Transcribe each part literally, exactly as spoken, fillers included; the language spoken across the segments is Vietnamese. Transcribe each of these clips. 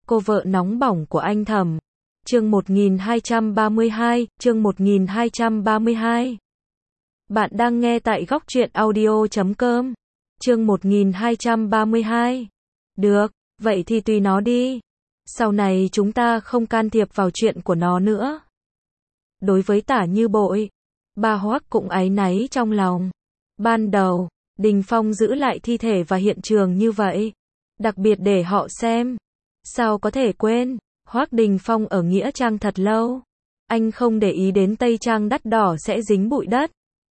cô vợ nóng bỏng của anh Thẩm. Chương một nghìn hai trăm ba mươi hai, chương một nghìn hai trăm ba mươi hai. Bạn đang nghe tại góc truyện audio chấm com. Chương một nghìn hai trăm ba mươi hai. Được, vậy thì tùy nó đi. Sau này chúng ta không can thiệp vào chuyện của nó nữa. Đối với Tả Như Bội, bà Hoắc cũng áy náy trong lòng. Ban đầu, Đình Phong giữ lại thi thể và hiện trường như vậy, đặc biệt để họ xem. Sao có thể quên, Hoắc Đình Phong ở Nghĩa Trang thật lâu. Anh không để ý đến tây trang đắt đỏ sẽ dính bụi đất.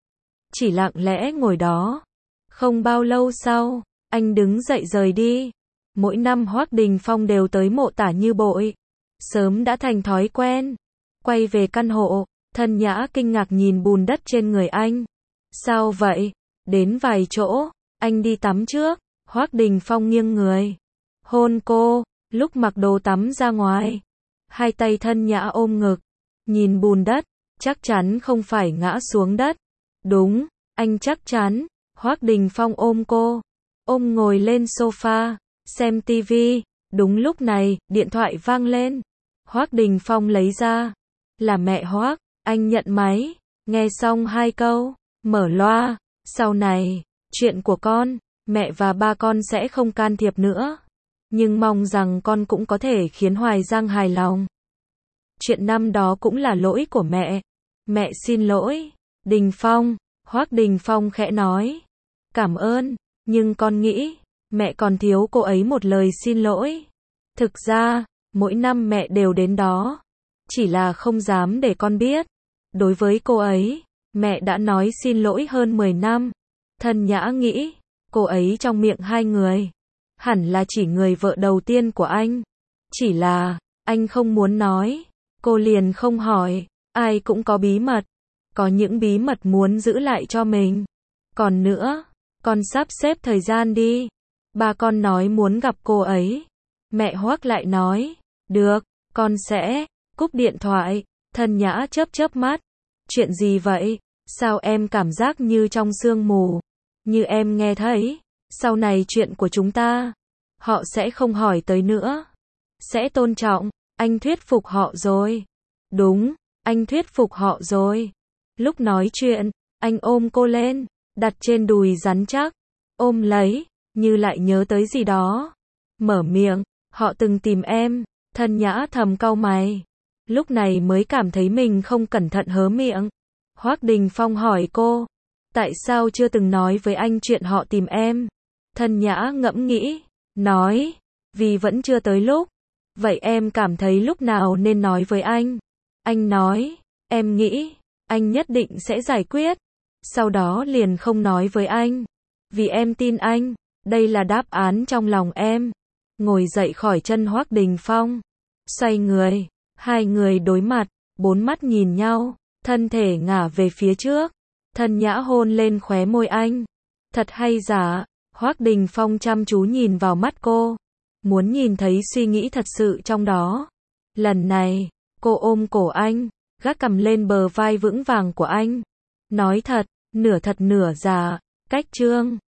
Chỉ lặng lẽ ngồi đó. Không bao lâu sau, anh đứng dậy rời đi. Mỗi năm Hoắc Đình Phong đều tới mộ Tả Như Bội. Sớm đã thành thói quen. Quay về căn hộ, Thân Nhã kinh ngạc nhìn bùn đất trên người anh. Sao vậy? Đến vài chỗ, anh đi tắm trước. Hoắc Đình Phong nghiêng người, hôn cô, lúc mặc đồ tắm ra ngoài. Hai tay Thân Nhã ôm ngực, nhìn bùn đất, chắc chắn không phải ngã xuống đất. Đúng, anh chắc chắn. Hoắc Đình Phong ôm cô, ôm ngồi lên sofa, xem tivi. Đúng lúc này, điện thoại vang lên. Hoắc Đình Phong lấy ra. Là mẹ Hoắc, anh nhận máy, nghe xong hai câu, mở loa. Sau này, chuyện của con, mẹ và ba con sẽ không can thiệp nữa. Nhưng mong rằng con cũng có thể khiến Hoài Giang hài lòng. Chuyện năm đó cũng là lỗi của mẹ. Mẹ xin lỗi. Đình Phong, Hoắc Đình Phong khẽ nói. Cảm ơn, nhưng con nghĩ, mẹ còn thiếu cô ấy một lời xin lỗi. Thực ra, mỗi năm mẹ đều đến đó. Chỉ là không dám để con biết. Đối với cô ấy, mẹ đã nói xin lỗi hơn mười năm. Thân Nhã nghĩ, cô ấy trong miệng hai người, hẳn là chỉ người vợ đầu tiên của anh. Chỉ là, anh không muốn nói. Cô liền không hỏi. Ai cũng có bí mật. Có những bí mật muốn giữ lại cho mình. Còn nữa, con sắp xếp thời gian đi. Ba con nói muốn gặp cô ấy. Mẹ Hoắc lại nói, được, con sẽ. Cúp điện thoại, Thân Nhã chớp chớp mắt. Chuyện gì vậy? Sao em cảm giác như trong sương mù? Như em nghe thấy, sau này chuyện của chúng ta, họ sẽ không hỏi tới nữa. Sẽ tôn trọng, anh thuyết phục họ rồi. Đúng, anh thuyết phục họ rồi. Lúc nói chuyện, anh ôm cô lên, đặt trên đùi rắn chắc, ôm lấy, như lại nhớ tới gì đó. Mở miệng, họ từng tìm em. Thân Nhã thầm cau mày. Lúc này mới cảm thấy mình không cẩn thận hớ miệng. Hoắc Đình Phong hỏi cô, tại sao chưa từng nói với anh chuyện họ tìm em? Thân Nhã ngẫm nghĩ, nói, vì vẫn chưa tới lúc. Vậy em cảm thấy lúc nào nên nói với anh? Anh nói, em nghĩ, anh nhất định sẽ giải quyết. Sau đó liền không nói với anh. Vì em tin anh, đây là đáp án trong lòng em. Ngồi dậy khỏi chân Hoắc Đình Phong, xoay người, hai người đối mặt, bốn mắt nhìn nhau, thân thể ngả về phía trước. Thân Nhã hôn lên khóe môi anh. Thật hay giả? Hoắc Đình Phong chăm chú nhìn vào mắt cô, muốn nhìn thấy suy nghĩ thật sự trong đó. Lần này, cô ôm cổ anh, gác cằm lên bờ vai vững vàng của anh. Nói thật, nửa thật nửa giả, cách trương.